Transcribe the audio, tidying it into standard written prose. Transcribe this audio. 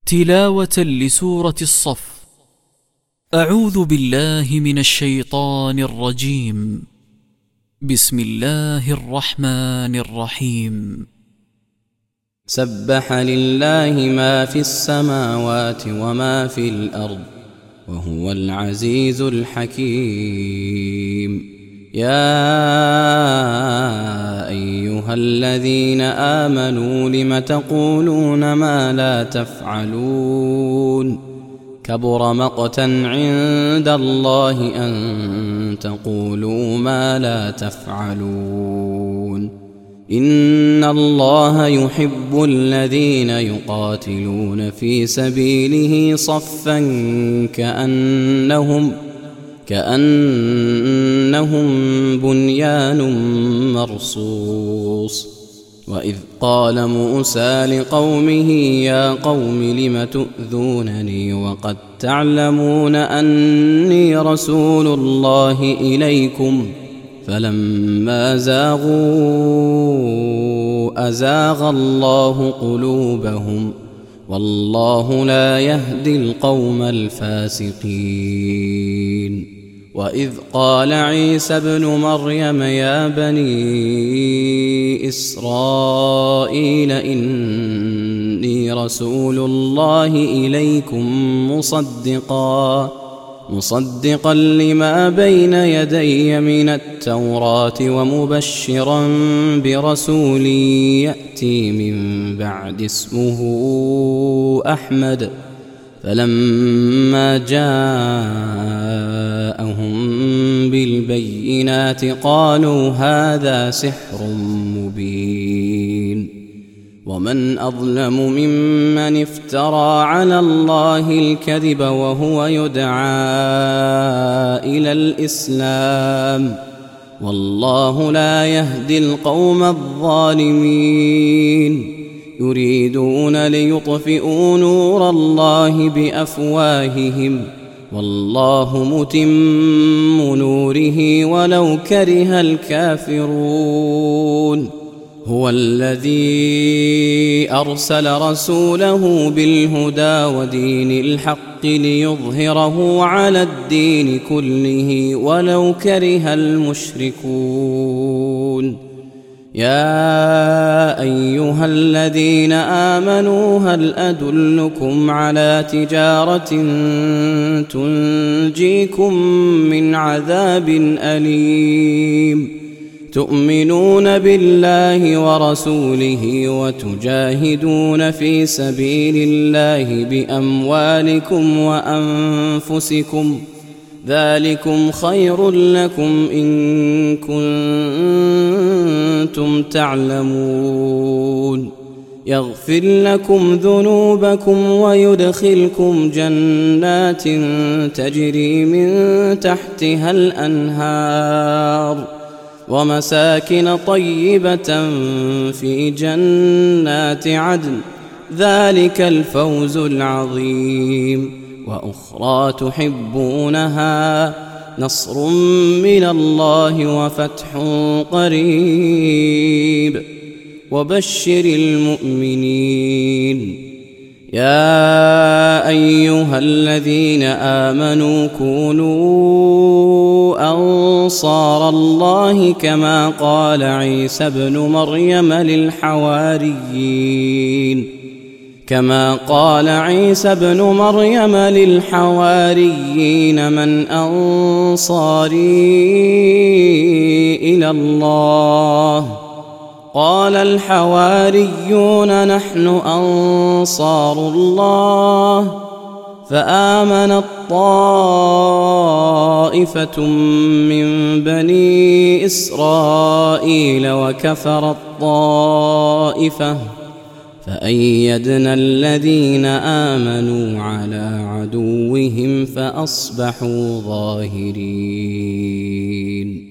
تلاوة لسورة الصف. أعوذ بالله من الشيطان الرجيم. بسم الله الرحمن الرحيم. سبح لله ما في السماوات وما في الأرض وهو العزيز الحكيم. يا أيها الذين آمنوا لم تقولون ما لا تفعلون كبر مقتا عند الله أن تقولوا ما لا تفعلون. إن الله يحب الذين يقاتلون في سبيله صفا كأنهم بنيان مرصوص. وإذ قال موسى لقومه يا قوم لم تؤذونني وقد تعلمون أني رسول الله إليكم فلما زاغوا أزاغ الله قلوبهم والله لا يهدي القوم الفاسقين. وإذ قال عيسى ابن مريم يا بني إسرائيل إني رسول الله إليكم مصدقا لما بين يدي من التوراة ومبشرا برسول يأتي من بعد اسمه أحمد. فلما جاءهم بالبينات قالوا هذا سحر مبين. ومن أظلم ممن افترى على الله الكذب وهو يدعى إلى الإسلام والله لا يهدي القوم الظالمين. يريدون ليطفئوا نور الله بأفواههم والله متم نوره ولو كره الكافرون. هو الذي أرسل رسوله بالهدى ودين الحق ليظهره على الدين كله ولو كره المشركون. يا أيها الذين آمنوا هل أدلكم على تجارة تنجيكم من عذاب أليم تؤمنون بالله ورسوله وتجاهدون في سبيل الله بأموالكم وأنفسكم ذلكم خير لكم إن كنتم تعلمون. يغفر لكم ذنوبكم ويدخلكم جنات تجري من تحتها الأنهار ومساكن طيبة في جنات عدن ذلك الفوز العظيم. وأخرى تحبونها نصر من الله وفتح قريب وبشر المؤمنين. يا أيها الذين آمنوا كونوا أنصار الله كما قال عيسى ابن مريم للحواريين من أنصاري إلى الله قال الحواريون نحن أنصار الله. فآمنت طائفة من بني إسرائيل وكفرت طائفة فأيدنا الذين آمنوا على عدوهم فأصبحوا ظاهرين.